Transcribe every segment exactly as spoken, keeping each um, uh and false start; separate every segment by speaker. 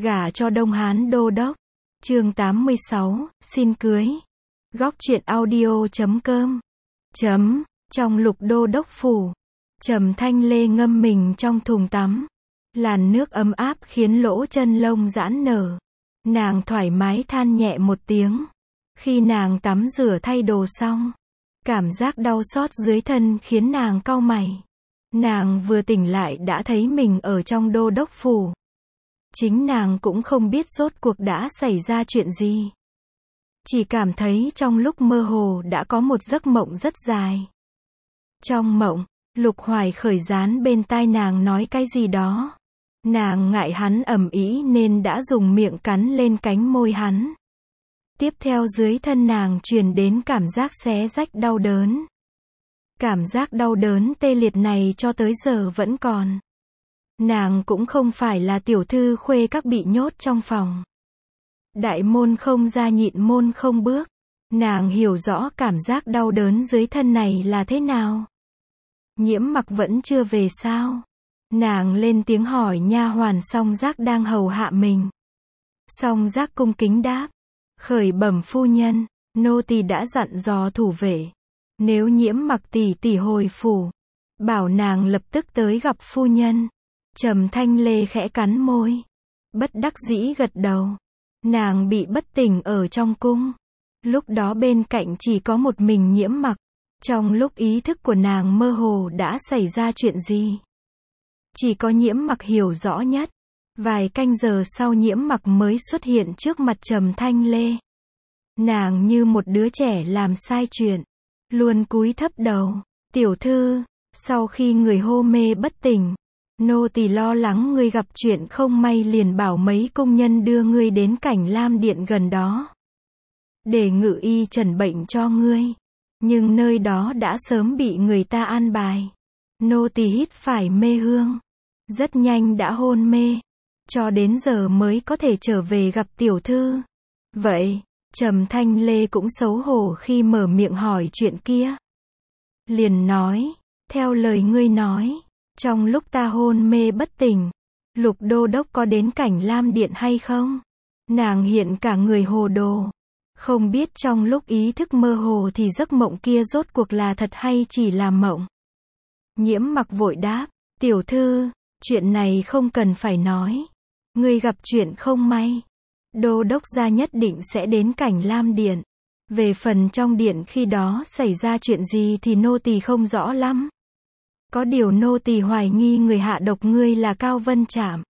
Speaker 1: Gả cho Đông Hán đô đốc. Chương tám mươi sáu, xin cưới. Góc truyện audio chấm com. Chấm, trong Lục đô đốc phủ, Trầm Thanh Lê ngâm mình trong thùng tắm. Làn nước ấm áp khiến lỗ chân lông giãn nở. Nàng thoải mái than nhẹ một tiếng. Khi nàng tắm rửa thay đồ xong, cảm giác đau xót dưới thân khiến nàng cau mày. Nàng vừa tỉnh lại đã thấy mình ở trong đô đốc phủ. Chính nàng cũng không biết rốt cuộc đã xảy ra chuyện gì. Chỉ cảm thấy trong lúc mơ hồ đã có một giấc mộng rất dài. Trong mộng, Lục Hoài khởi dán bên tai nàng nói cái gì đó. Nàng ngại hắn ầm ĩ nên đã dùng miệng cắn lên cánh môi hắn. Tiếp theo dưới thân nàng truyền đến cảm giác xé rách đau đớn. Cảm giác đau đớn tê liệt này cho tới giờ vẫn còn. Nàng cũng không phải là tiểu thư khuê các bị nhốt trong phòng. Đại môn không ra nhịn môn không bước. Nàng hiểu rõ cảm giác đau đớn dưới thân này là thế nào. Nhiễm Mặc vẫn chưa về sao? Nàng lên tiếng hỏi nha hoàn Song Giác đang hầu hạ mình. Song Giác cung kính đáp. Khởi bẩm phu nhân, nô tỳ đã dặn dò thủ vệ. Nếu Nhiễm Mặc tỷ tỷ hồi phủ, bảo nàng lập tức tới gặp phu nhân. Trầm Thanh Lê khẽ cắn môi. Bất đắc dĩ gật đầu. Nàng bị bất tỉnh ở trong cung. Lúc đó bên cạnh chỉ có một mình Nhiễm Mặc. Trong lúc ý thức của nàng mơ hồ đã xảy ra chuyện gì? Chỉ có Nhiễm Mặc hiểu rõ nhất. Vài canh giờ sau Nhiễm Mặc mới xuất hiện trước mặt Trầm Thanh Lê. Nàng như một đứa trẻ làm sai chuyện. Luôn cúi thấp đầu. Tiểu thư, sau khi người hô mê bất tỉnh, nô tỳ lo lắng ngươi gặp chuyện không may liền bảo mấy công nhân đưa ngươi đến Cảnh Lam Điện gần đó. Để ngự y trần bệnh cho ngươi. Nhưng nơi đó đã sớm bị người ta an bài. Nô tỳ hít phải mê hương. Rất nhanh đã hôn mê. Cho đến giờ mới có thể trở về gặp tiểu thư. Vậy, Trầm Thanh Lê cũng xấu hổ khi mở miệng hỏi chuyện kia. Liền nói, theo lời ngươi nói, trong lúc ta hôn mê bất tỉnh, Lục đô đốc có đến Cảnh Lam Điện hay không? Nàng hiện cả người hồ đồ. Không biết trong lúc ý thức mơ hồ thì giấc mộng kia rốt cuộc là thật hay chỉ là mộng. Nhiễm Mặc vội đáp, tiểu thư, chuyện này không cần phải nói. Ngươi gặp chuyện không may, đô đốc gia nhất định sẽ đến Cảnh Lam Điện. Về phần trong điện khi đó xảy ra chuyện gì thì nô tỳ không rõ lắm. Có điều nô tỳ hoài nghi người hạ độc ngươi là Cao Vân Trạm.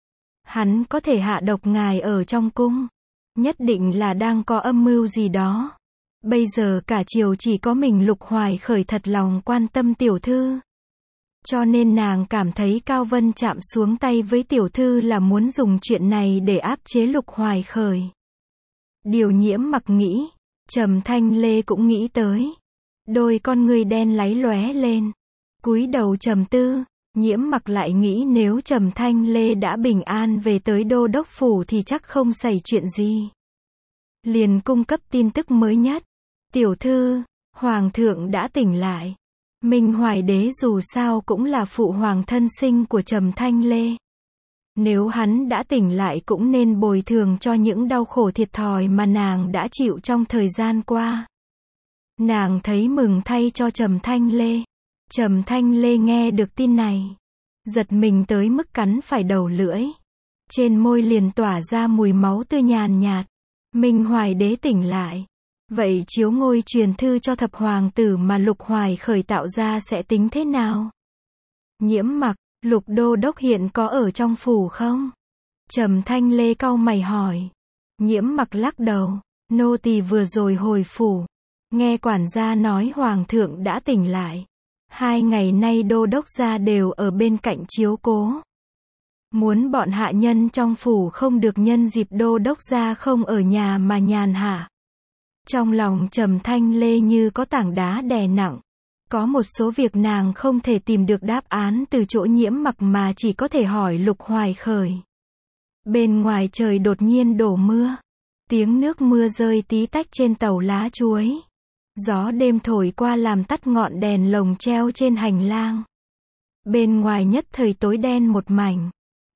Speaker 1: Hắn có thể hạ độc ngài ở trong cung. Nhất định là đang có âm mưu gì đó. Bây giờ cả triều chỉ có mình Lục Hoài khởi thật lòng quan tâm tiểu thư. Cho nên nàng cảm thấy Cao Vân Trạm xuống tay với tiểu thư là muốn dùng chuyện này để áp chế Lục Hoài khởi. Điều Nhiễm Mặc nghĩ, Trầm Thanh Lê cũng nghĩ tới. Đôi con người đen láy lóe lên. Cúi đầu trầm tư. Nhiễm Mặc lại nghĩ nếu Trầm Thanh Lê đã bình an về tới đô đốc phủ thì chắc không xảy chuyện gì. Liền cung cấp tin tức mới nhất. Tiểu thư, Hoàng thượng đã tỉnh lại. Minh Hoài đế dù sao cũng là phụ hoàng thân sinh của Trầm Thanh Lê. Nếu hắn đã tỉnh lại cũng nên bồi thường cho những đau khổ thiệt thòi mà nàng đã chịu trong thời gian qua. Nàng thấy mừng thay cho Trầm Thanh Lê. Trầm Thanh Lê nghe được tin này, giật mình tới mức cắn phải đầu lưỡi. Trên môi liền tỏa ra mùi máu tươi nhàn nhạt. Minh Hoài đế tỉnh lại. Vậy chiếu ngôi truyền thư cho thập hoàng tử mà Lục Hoài khởi tạo ra sẽ tính thế nào? Nhiễm Mặc, Lục đô đốc hiện có ở trong phủ không? Trầm Thanh Lê cau mày hỏi. Nhiễm Mặc lắc đầu. Nô tỳ vừa rồi hồi phủ. Nghe quản gia nói hoàng thượng đã tỉnh lại. Hai ngày nay đô đốc gia đều ở bên cạnh chiếu cố. Muốn bọn hạ nhân trong phủ không được nhân dịp đô đốc gia không ở nhà mà nhàn hạ. Trong lòng Trầm Thanh Lê như có tảng đá đè nặng. Có một số việc nàng không thể tìm được đáp án từ chỗ Nhiễm Mặc mà chỉ có thể hỏi Lục Hoài khởi. Bên ngoài trời đột nhiên đổ mưa. Tiếng nước mưa rơi tí tách trên tàu lá chuối. Gió đêm thổi qua làm tắt ngọn đèn lồng treo trên hành lang. Bên ngoài nhất thời tối đen một mảnh.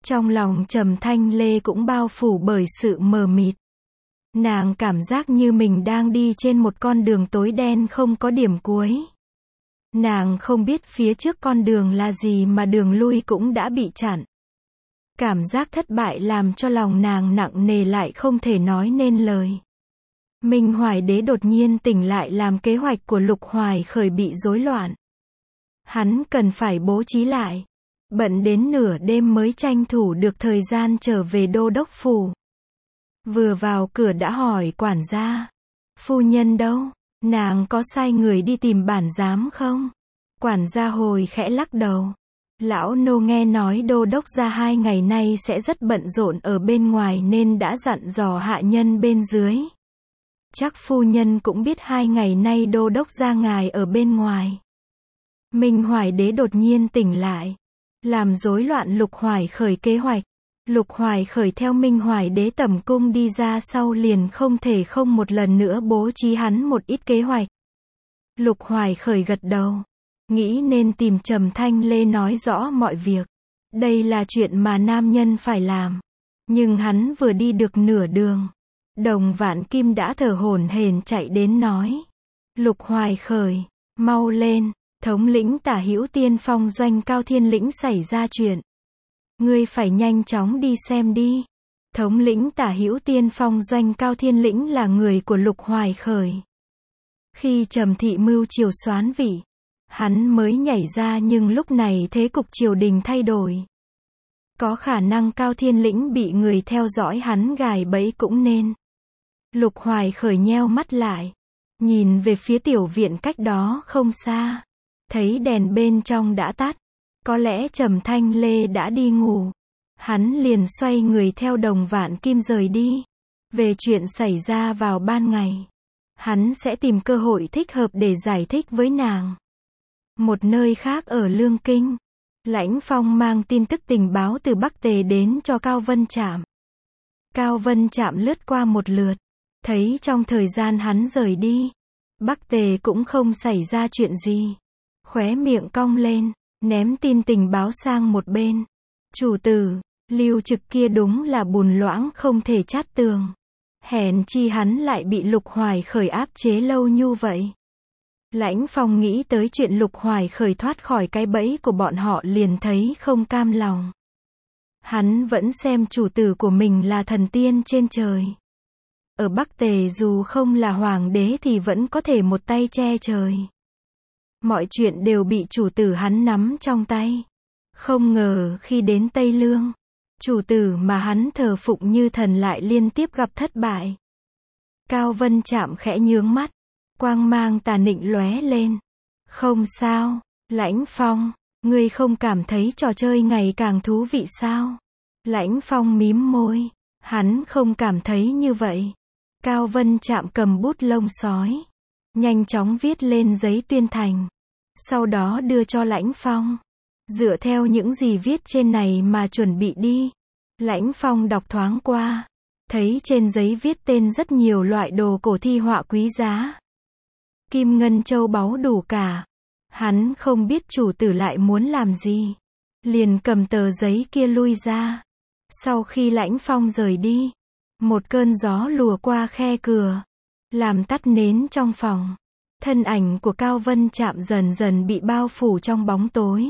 Speaker 1: Trong lòng Trầm Thanh Lê cũng bao phủ bởi sự mờ mịt. Nàng cảm giác như mình đang đi trên một con đường tối đen không có điểm cuối. Nàng không biết phía trước con đường là gì mà đường lui cũng đã bị chặn. Cảm giác thất bại làm cho lòng nàng nặng nề lại không thể nói nên lời. Minh Hoài Đế đột nhiên tỉnh lại làm kế hoạch của Lục Hoài Khởi bị rối loạn. Hắn cần phải bố trí lại. Bận đến nửa đêm mới tranh thủ được thời gian trở về đô đốc phủ. Vừa vào cửa đã hỏi quản gia. Phu nhân đâu? Nàng có sai người đi tìm bản giám không? Quản gia hồi khẽ lắc đầu. Lão nô nghe nói đô đốc gia hai ngày nay sẽ rất bận rộn ở bên ngoài nên đã dặn dò hạ nhân bên dưới. Chắc phu nhân cũng biết hai ngày nay đô đốc gia ngài ở bên ngoài. Minh Hoài Đế đột nhiên tỉnh lại. Làm rối loạn Lục Hoài Khởi kế hoạch. Lục Hoài Khởi theo Minh Hoài Đế tẩm cung đi ra sau liền không thể không một lần nữa bố trí hắn một ít kế hoạch. Lục Hoài Khởi gật đầu. Nghĩ nên tìm Trầm Thanh Lê nói rõ mọi việc. Đây là chuyện mà nam nhân phải làm. Nhưng hắn vừa đi được nửa đường. Đồng Vạn Kim đã thở hổn hển chạy đến nói. Lục Hoài Khởi, mau lên, thống lĩnh Tả Hữu Tiên Phong doanh Cao Thiên Lĩnh xảy ra chuyện. Ngươi phải nhanh chóng đi xem đi. Thống lĩnh Tả Hữu Tiên Phong doanh Cao Thiên Lĩnh là người của Lục Hoài Khởi. Khi Trầm Thị mưu triều soán vị, hắn mới nhảy ra nhưng lúc này thế cục triều đình thay đổi. Có khả năng Cao Thiên Lĩnh bị người theo dõi hắn gài bẫy cũng nên. Lục Hoài Khởi nheo mắt lại. Nhìn về phía tiểu viện cách đó không xa. Thấy đèn bên trong đã tắt. Có lẽ Trầm Thanh Lê đã đi ngủ. Hắn liền xoay người theo Đồng Vạn Kim rời đi. Về chuyện xảy ra vào ban ngày. Hắn sẽ tìm cơ hội thích hợp để giải thích với nàng. Một nơi khác ở Lương Kinh. Lãnh Phong mang tin tức tình báo từ Bắc Tề đến cho Cao Vân Trạm. Cao Vân Trạm lướt qua một lượt. Thấy trong thời gian hắn rời đi. Bắc Tề cũng không xảy ra chuyện gì. Khóe miệng cong lên. Ném tin tình báo sang một bên. Chủ tử, Lưu Trực kia đúng là bùn loãng không thể chát tường. Hèn chi hắn lại bị Lục Hoài Khởi áp chế lâu như vậy. Lãnh Phong nghĩ tới chuyện Lục Hoài Khởi thoát khỏi cái bẫy của bọn họ liền thấy không cam lòng. Hắn vẫn xem chủ tử của mình là thần tiên trên trời. Ở Bắc Tề dù không là hoàng đế thì vẫn có thể một tay che trời. Mọi chuyện đều bị chủ tử hắn nắm trong tay. Không ngờ khi đến Tây Lương, chủ tử mà hắn thờ phụng như thần lại liên tiếp gặp thất bại. Cao Vân Trạm khẽ nhướng mắt. Quang mang tà nịnh lóe lên. Không sao, Lãnh Phong, ngươi không cảm thấy trò chơi ngày càng thú vị sao? Lãnh Phong mím môi. Hắn không cảm thấy như vậy. Cao Vân Trạm cầm bút lông sói. Nhanh chóng viết lên giấy tuyên thành. Sau đó đưa cho Lãnh Phong. Dựa theo những gì viết trên này mà chuẩn bị đi. Lãnh Phong đọc thoáng qua. Thấy trên giấy viết tên rất nhiều loại đồ cổ thi họa quý giá. Kim ngân châu báu đủ cả. Hắn không biết chủ tử lại muốn làm gì. Liền cầm tờ giấy kia lui ra. Sau khi Lãnh Phong rời đi. Một cơn gió lùa qua khe cửa. Làm tắt nến trong phòng. Thân ảnh của Cao Vân Trạm dần dần bị bao phủ trong bóng tối.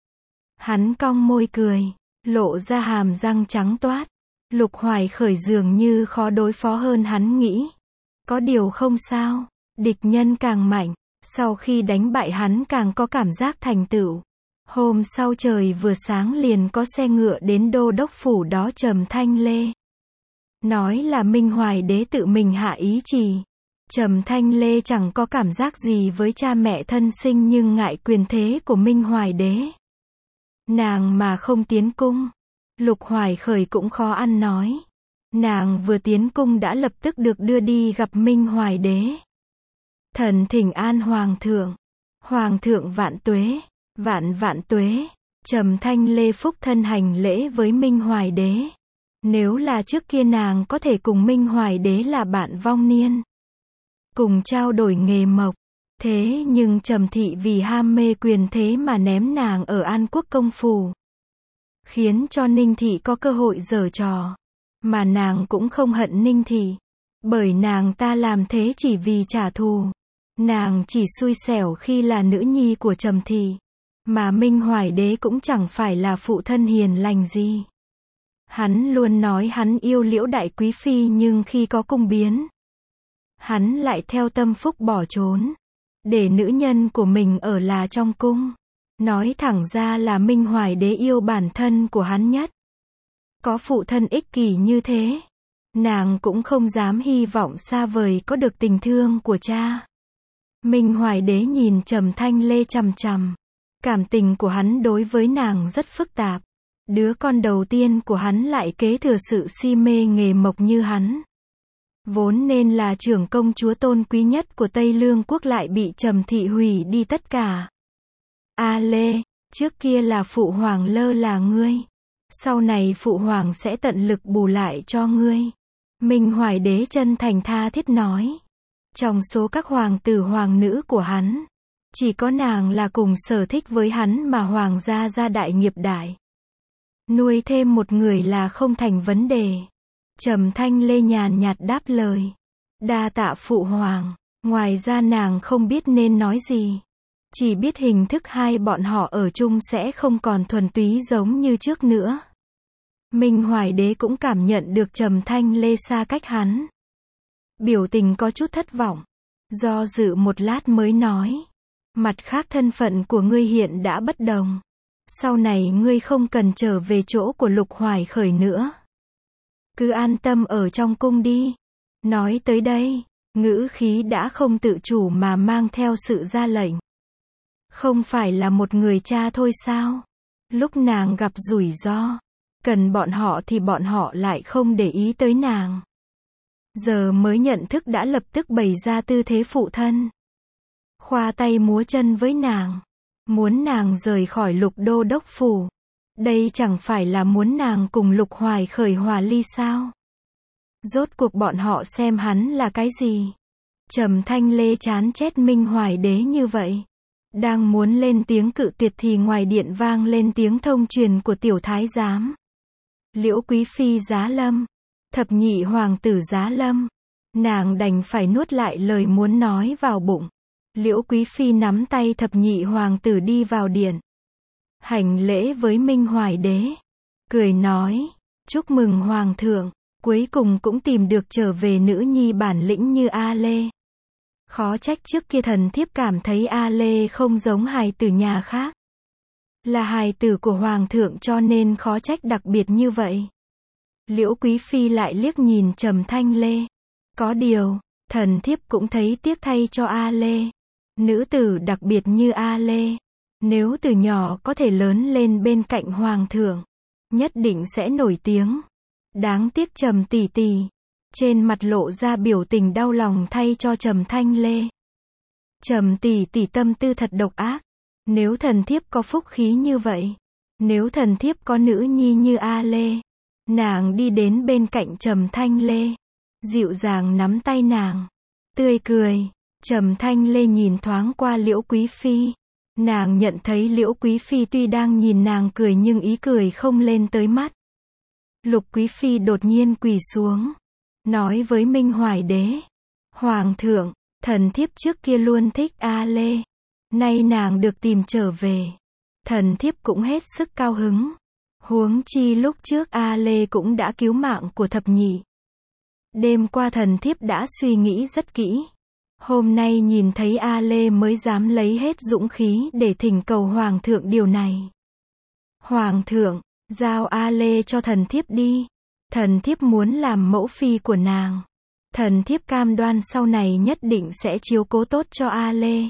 Speaker 1: Hắn cong môi cười. Lộ ra hàm răng trắng toát. Lục Hoài Khởi dường như khó đối phó hơn hắn nghĩ. Có điều không sao. Địch nhân càng mạnh. Sau khi đánh bại hắn càng có cảm giác thành tựu. Hôm sau trời vừa sáng liền có xe ngựa đến đô đốc phủ đó Trầm Thanh Lê. Nói là Minh Hoài Đế tự mình hạ ý chỉ. Trầm Thanh Lê chẳng có cảm giác gì với cha mẹ thân sinh nhưng ngại quyền thế của Minh Hoài Đế. Nàng mà không tiến cung. Lục Hoài Khởi cũng khó ăn nói. Nàng vừa tiến cung đã lập tức được đưa đi gặp Minh Hoài Đế. Thần thỉnh an Hoàng thượng. Hoàng thượng vạn tuế. Vạn vạn tuế. Trầm Thanh Lê phúc thân hành lễ với Minh Hoài Đế. Nếu là trước kia nàng có thể cùng Minh Hoài Đế là bạn vong niên. Cùng trao đổi nghề mộc. Thế nhưng Trầm Thị vì ham mê quyền thế mà ném nàng ở An Quốc công phủ. khiến cho Ninh Thị có cơ hội giở trò. Mà nàng cũng không hận Ninh Thị, bởi nàng ta làm thế chỉ vì trả thù. Nàng chỉ xui xẻo khi là nữ nhi của Trầm Thị, mà Minh Hoài Đế cũng chẳng phải là phụ thân hiền lành gì. Hắn luôn nói hắn yêu Liễu đại quý phi, nhưng khi có cung biến, hắn lại theo tâm phúc bỏ trốn, để nữ nhân của mình ở là trong cung. Nói thẳng ra là Minh Hoài Đế yêu bản thân của hắn nhất. Có phụ thân ích kỷ như thế, nàng cũng không dám hy vọng xa vời có được tình thương của cha. Minh Hoài Đế nhìn Trầm Thanh Lê chằm chằm. Cảm tình của hắn đối với nàng rất phức tạp. Đứa con đầu tiên của hắn lại kế thừa sự si mê nghề mộc như hắn. Vốn nên là trưởng công chúa tôn quý nhất của Tây Lương quốc lại bị Trầm Thị hủy đi tất cả. A Lê, trước kia là phụ hoàng lơ là ngươi. Sau này phụ hoàng sẽ tận lực bù lại cho ngươi. Minh Hoài Đế chân thành tha thiết nói. Trong số các hoàng tử hoàng nữ của hắn, chỉ có nàng là cùng sở thích với hắn mà hoàng gia gia đại nghiệp đại. Nuôi thêm một người là không thành vấn đề. Trầm Thanh Lê nhàn nhạt đáp lời. Đa tạ phụ hoàng. Ngoài ra nàng không biết nên nói gì. Chỉ biết hình thức hai bọn họ ở chung sẽ không còn thuần túy giống như trước nữa. Minh Hoài Đế cũng cảm nhận được Trầm Thanh Lê xa cách hắn. Biểu tình có chút thất vọng. Do dự một lát mới nói. Mặt khác thân phận của ngươi hiện đã bất đồng. Sau này ngươi không cần trở về chỗ của Lục Hoài Khởi nữa. Cứ an tâm ở trong cung đi. Nói tới đây, ngữ khí đã không tự chủ mà mang theo sự ra lệnh. Không phải là một người cha thôi sao? Lúc nàng gặp rủi ro, cần bọn họ thì bọn họ lại không để ý tới nàng. Giờ mới nhận thức đã lập tức bày ra tư thế phụ thân. Khoa tay múa chân với nàng. Muốn nàng rời khỏi Lục Đô đốc phủ. Đây chẳng phải là muốn nàng cùng Lục Hoài Khởi hòa ly sao? Rốt cuộc bọn họ xem hắn là cái gì? Trầm Thanh Lê chán chét Minh Hoài Đế như vậy. Đang muốn lên tiếng cự tuyệt thì ngoài điện vang lên tiếng thông truyền của tiểu thái giám. Liễu quý phi giá lâm. Thập nhị hoàng tử giá lâm. Nàng đành phải nuốt lại lời muốn nói vào bụng. Liễu quý phi nắm tay thập nhị hoàng tử đi vào điện. Hành lễ với Minh Hoài Đế. Cười nói. Chúc mừng hoàng thượng. Cuối cùng cũng tìm được trở về nữ nhi bản lĩnh như A Lê. Khó trách trước kia thần thiếp cảm thấy A Lê không giống hài tử nhà khác. Là hài tử của hoàng thượng cho nên khó trách đặc biệt như vậy. Liễu quý phi lại liếc nhìn Trầm Thanh Lê. Có điều, thần thiếp cũng thấy tiếc thay cho A Lê. Nữ tử đặc biệt như A Lê, nếu từ nhỏ có thể lớn lên bên cạnh hoàng thượng, nhất định sẽ nổi tiếng. Đáng tiếc Trầm tỷ tỷ. Trên mặt lộ ra biểu tình đau lòng thay cho Trầm Thanh Lê. Trầm tỷ tỷ tâm tư thật độc ác. Nếu thần thiếp có phúc khí như vậy, nếu thần thiếp có nữ nhi như A Lê, nàng đi đến bên cạnh Trầm Thanh Lê, dịu dàng nắm tay nàng, tươi cười. Trầm Thanh Lê nhìn thoáng qua Liễu quý phi. Nàng nhận thấy Liễu quý phi tuy đang nhìn nàng cười nhưng ý cười không lên tới mắt. Lục quý phi đột nhiên quỳ xuống, nói với Minh Hoài Đế. Hoàng thượng, thần thiếp trước kia luôn thích A Lê. Nay nàng được tìm trở về. Thần thiếp cũng hết sức cao hứng. Huống chi lúc trước A Lê cũng đã cứu mạng của thập nhị. Đêm qua thần thiếp đã suy nghĩ rất kỹ. Hôm nay nhìn thấy A Lê mới dám lấy hết dũng khí để thỉnh cầu Hoàng thượng điều này. Hoàng thượng, giao A Lê cho thần thiếp đi. Thần thiếp muốn làm mẫu phi của nàng. Thần thiếp cam đoan sau này nhất định sẽ chiếu cố tốt cho A Lê.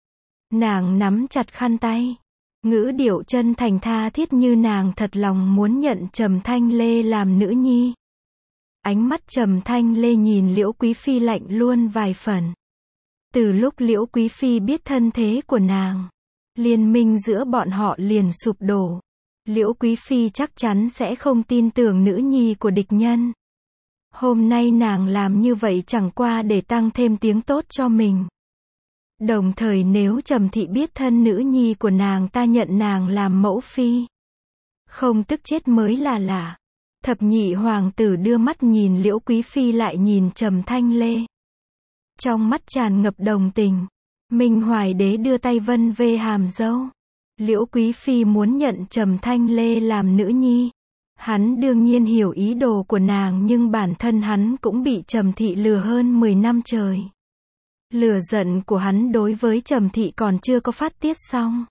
Speaker 1: Nàng nắm chặt khăn tay. Ngữ điệu chân thành tha thiết như nàng thật lòng muốn nhận Trầm Thanh Lê làm nữ nhi. Ánh mắt Trầm Thanh Lê nhìn Liễu quý phi lạnh luôn vài phần. Từ lúc Liễu quý phi biết thân thế của nàng, liên minh giữa bọn họ liền sụp đổ. Liễu quý phi chắc chắn sẽ không tin tưởng nữ nhi của địch nhân. Hôm nay nàng làm như vậy chẳng qua để tăng thêm tiếng tốt cho mình. Đồng thời nếu Trầm thị biết thân nữ nhi của nàng ta nhận nàng làm mẫu phi, Không tức chết mới là lạ. Thập nhị hoàng tử đưa mắt nhìn Liễu Quý Phi lại nhìn Trầm Thanh Lê. Trong mắt tràn ngập đồng tình. Minh Hoài Đế đưa tay vân vê hàm dâu. Liễu Quý Phi muốn nhận Trầm Thanh Lê làm nữ nhi. Hắn đương nhiên hiểu ý đồ của nàng, nhưng bản thân hắn cũng bị Trầm Thị lừa hơn mười năm trời. Lửa giận của hắn đối với Trầm Thị còn chưa có phát tiết xong.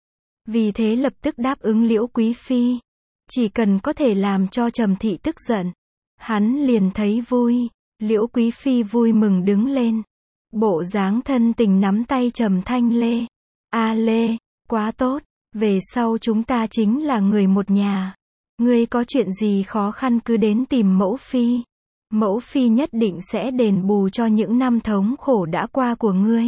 Speaker 1: Vì thế lập tức đáp ứng Liễu Quý Phi. Chỉ cần có thể làm cho Trầm Thị tức giận, hắn liền thấy vui. Liễu Quý Phi vui mừng đứng lên. Bộ dáng thân tình nắm tay Trầm Thanh Lê. A Lê, quá tốt, về sau chúng ta chính là người một nhà. Ngươi có chuyện gì khó khăn cứ đến tìm mẫu phi. Mẫu phi nhất định sẽ đền bù cho những năm thống khổ đã qua của ngươi.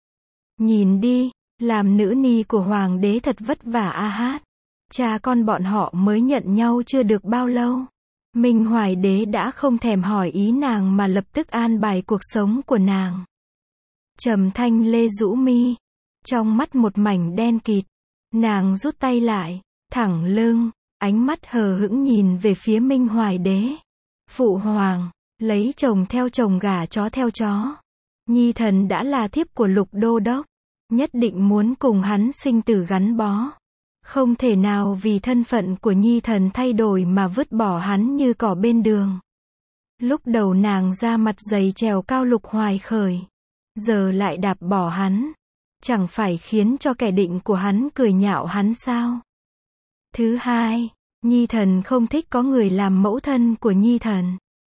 Speaker 1: Nhìn đi, làm nữ ni của hoàng đế thật vất vả a hát. Cha con bọn họ mới nhận nhau chưa được bao lâu. Minh Hoài Đế đã không thèm hỏi ý nàng mà lập tức an bài cuộc sống của nàng. Trầm Thanh Lê rũ mi, trong mắt một mảnh đen kịt. Nàng rút tay lại, thẳng lưng, ánh mắt hờ hững nhìn về phía Minh Hoài Đế. Phụ hoàng, lấy chồng theo chồng gả chó theo chó. Nhi thần đã là thiếp của Lục Đô Đốc, nhất định muốn cùng hắn sinh tử gắn bó. Không thể nào vì thân phận của Nhi thần thay đổi mà vứt bỏ hắn như cỏ bên đường. Lúc đầu nàng ra mặt dày trèo cao Lục Hoài Khởi, giờ lại đạp bỏ hắn. Chẳng phải khiến cho kẻ định của hắn cười nhạo hắn sao? Thứ hai, Nhi thần không thích có người làm mẫu thân của Nhi thần.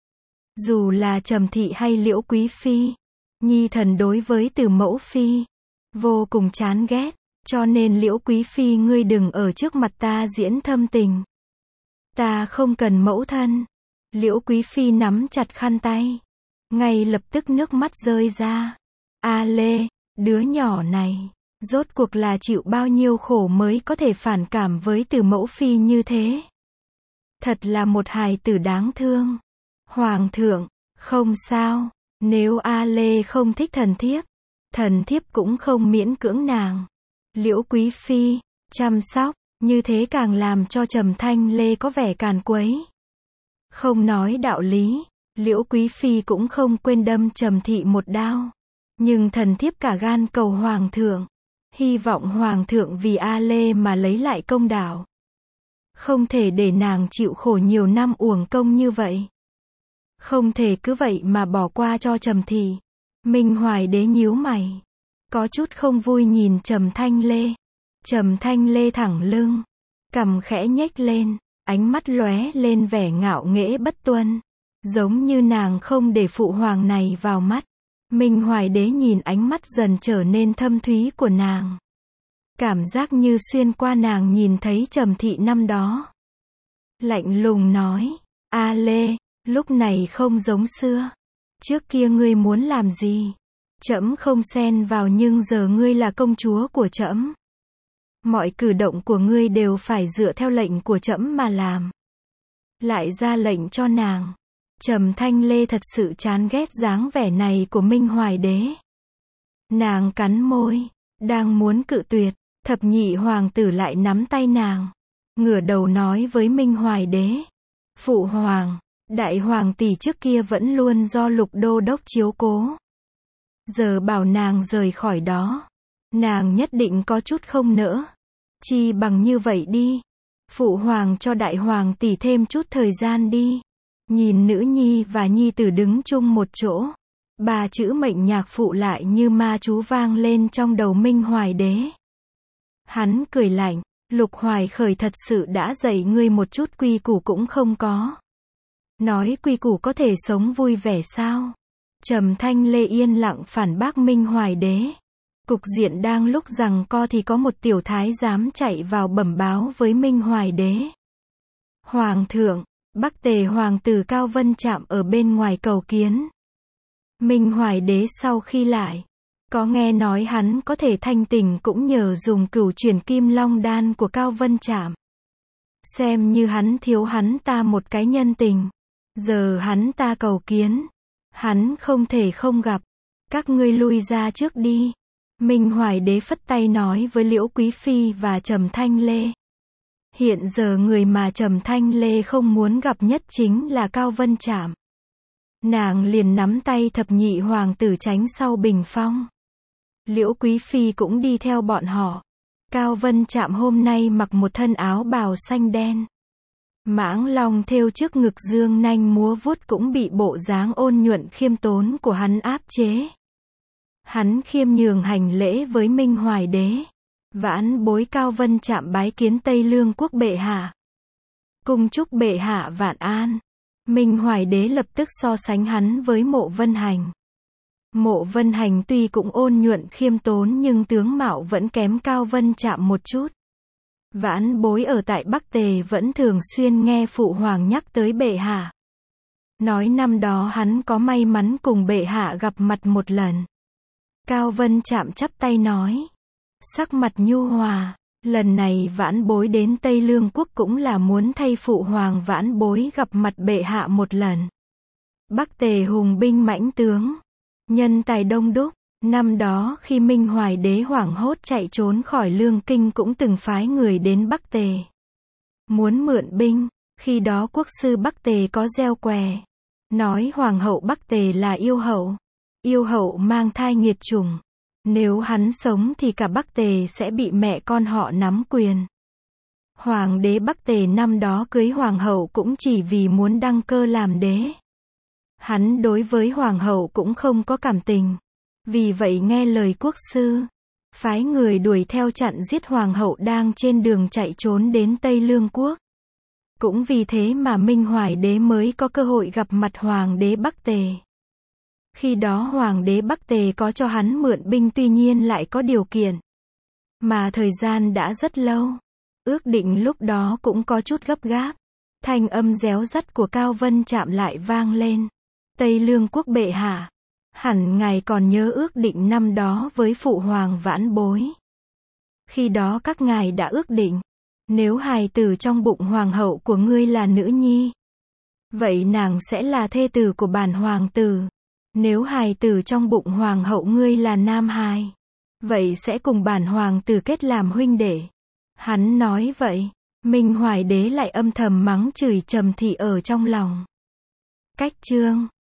Speaker 1: Dù là Trầm Thị hay Liễu Quý Phi, Nhi thần đối với Từ Mẫu Phi vô cùng chán ghét, cho nên Liễu Quý Phi ngươi đừng ở trước mặt ta diễn thâm tình. Ta không cần mẫu thân. Liễu Quý Phi nắm chặt khăn tay, ngay lập tức nước mắt rơi ra. A Lê, đứa nhỏ này, rốt cuộc là chịu bao nhiêu khổ mới có thể phản cảm với Từ Mẫu Phi như thế. Thật là một hài tử đáng thương. Hoàng thượng, không sao, nếu A Lê không thích thần thiếp, thần thiếp cũng không miễn cưỡng nàng. Liễu Quý Phi, chăm sóc, như thế càng làm cho Trầm Thanh Lê có vẻ càn quấy. Không nói đạo lý, Liễu Quý Phi cũng không quên đâm Trầm Thị một đao. Nhưng thần thiếp cả gan cầu Hoàng thượng, hy vọng Hoàng thượng vì A Lê mà lấy lại công đạo. Không thể để nàng chịu khổ nhiều năm uổng công như vậy. Không thể cứ vậy mà bỏ qua cho Trầm Thị. Minh Hoài Đế nhíu mày, có chút không vui nhìn Trầm Thanh Lê. Trầm Thanh Lê thẳng lưng, cằm khẽ nhếch lên, ánh mắt lóe lên vẻ ngạo nghễ bất tuân, giống như nàng không để phụ hoàng này vào mắt. Minh Hoài Đế nhìn ánh mắt dần trở nên thâm thúy của nàng, cảm giác như xuyên qua nàng nhìn thấy Trầm Thị năm đó. Lạnh lùng nói, A Lê, lúc này không giống xưa. Trước kia ngươi muốn làm gì, trẫm không xen vào, nhưng giờ ngươi là công chúa của trẫm. Mọi cử động của ngươi đều phải dựa theo lệnh của trẫm mà làm. Lại ra lệnh cho nàng. Trầm Thanh Lê thật sự chán ghét dáng vẻ này của Minh Hoài Đế. Nàng cắn môi, đang muốn cự tuyệt, thập nhị hoàng tử lại nắm tay nàng, ngửa đầu nói với Minh Hoài Đế. Phụ hoàng, đại hoàng tỷ trước kia vẫn luôn do Lục Đô Đốc chiếu cố. Giờ bảo nàng rời khỏi đó, nàng nhất định có chút không nỡ. Chi bằng như vậy đi, phụ hoàng cho đại hoàng tỷ thêm chút thời gian đi. Nhìn nữ nhi và nhi tử đứng chung một chỗ, ba chữ mệnh nhạc phụ lại như ma chú vang lên trong đầu Minh Hoài Đế. Hắn cười lạnh, Lục Hoài Khởi thật sự đã dạy ngươi một chút quy củ cũng không có. Nói quy củ có thể sống vui vẻ sao? Trầm Thanh Lê yên lặng phản bác Minh Hoài Đế. Cục diện đang lúc giằng co thì có một tiểu thái giám chạy vào bẩm báo với Minh Hoài Đế. Hoàng thượng, Bắc Tề hoàng tử Cao Vân Trạm ở bên ngoài cầu kiến. Minh Hoài Đế sau khi lại, có nghe nói hắn có thể thanh tỉnh cũng nhờ dùng cửu chuyển kim long đan của Cao Vân Trạm. Xem như hắn thiếu hắn ta một cái nhân tình. Giờ hắn ta cầu kiến, hắn không thể không gặp. Các ngươi lui ra trước đi. Minh Hoài Đế phất tay nói với Liễu Quý Phi và Trầm Thanh Lê. Hiện giờ người mà Trầm Thanh Lê không muốn gặp nhất chính là Cao Vân Trạm. Nàng liền nắm tay thập nhị hoàng tử tránh sau bình phong. Liễu Quý Phi cũng đi theo bọn họ. Cao Vân Trạm hôm nay mặc một thân áo bào xanh đen. Mãng long thêu trước ngực dương nanh múa vuốt cũng bị bộ dáng ôn nhuận khiêm tốn của hắn áp chế. Hắn khiêm nhường hành lễ với Minh Hoài Đế. Vãn bối Cao Vân Trạm bái kiến Tây Lương quốc bệ hạ. Cung chúc bệ hạ vạn an. Minh Hoài Đế lập tức so sánh hắn với Mộ Vân Hành. Mộ Vân Hành tuy cũng ôn nhuận khiêm tốn nhưng tướng mạo vẫn kém Cao Vân Trạm một chút. Vãn bối ở tại Bắc Tề vẫn thường xuyên nghe phụ hoàng nhắc tới bệ hạ. Nói năm đó hắn có may mắn cùng bệ hạ gặp mặt một lần. Cao Vân Trạm chắp tay nói. Sắc mặt nhu hòa. Lần này vãn bối đến Tây Lương quốc cũng là muốn thay phụ hoàng vãn bối gặp mặt bệ hạ một lần. Bắc Tề hùng binh mãnh tướng. Nhân tài đông đúc. Năm đó khi Minh Hoài Đế hoảng hốt chạy trốn khỏi Lương Kinh cũng từng phái người đến Bắc Tề. Muốn mượn binh. Khi đó quốc sư Bắc Tề có gieo què. Nói hoàng hậu Bắc Tề là yêu hậu. Yêu hậu mang thai nghiệt chủng. Nếu hắn sống thì cả Bắc Tề sẽ bị mẹ con họ nắm quyền. Hoàng đế Bắc Tề năm đó cưới hoàng hậu cũng chỉ vì muốn đăng cơ làm đế. Hắn đối với hoàng hậu cũng không có cảm tình. Vì vậy nghe lời quốc sư, phái người đuổi theo chặn giết hoàng hậu đang trên đường chạy trốn đến Tây Lương quốc. Cũng vì thế mà Minh Hoài Đế mới có cơ hội gặp mặt hoàng đế Bắc Tề. Khi đó hoàng đế Bắc Tề có cho hắn mượn binh tuy nhiên lại có điều kiện. Mà thời gian đã rất lâu. Ước định lúc đó cũng có chút gấp gáp. Thanh âm réo rắt của Cao Vân Trạm lại vang lên. Tây Lương quốc bệ hạ. Hẳn ngài còn nhớ ước định năm đó với phụ hoàng vãn bối. Khi đó các ngài đã ước định. Nếu hài tử trong bụng hoàng hậu của ngươi là nữ nhi. Vậy nàng sẽ là thê tử của bản hoàng tử. Nếu hài tử trong bụng hoàng hậu ngươi là nam hài. Vậy sẽ cùng bản hoàng tử kết làm huynh đệ. Hắn nói vậy. Minh Hoài Đế lại âm thầm mắng chửi Trầm Thị ở trong lòng. Cách chương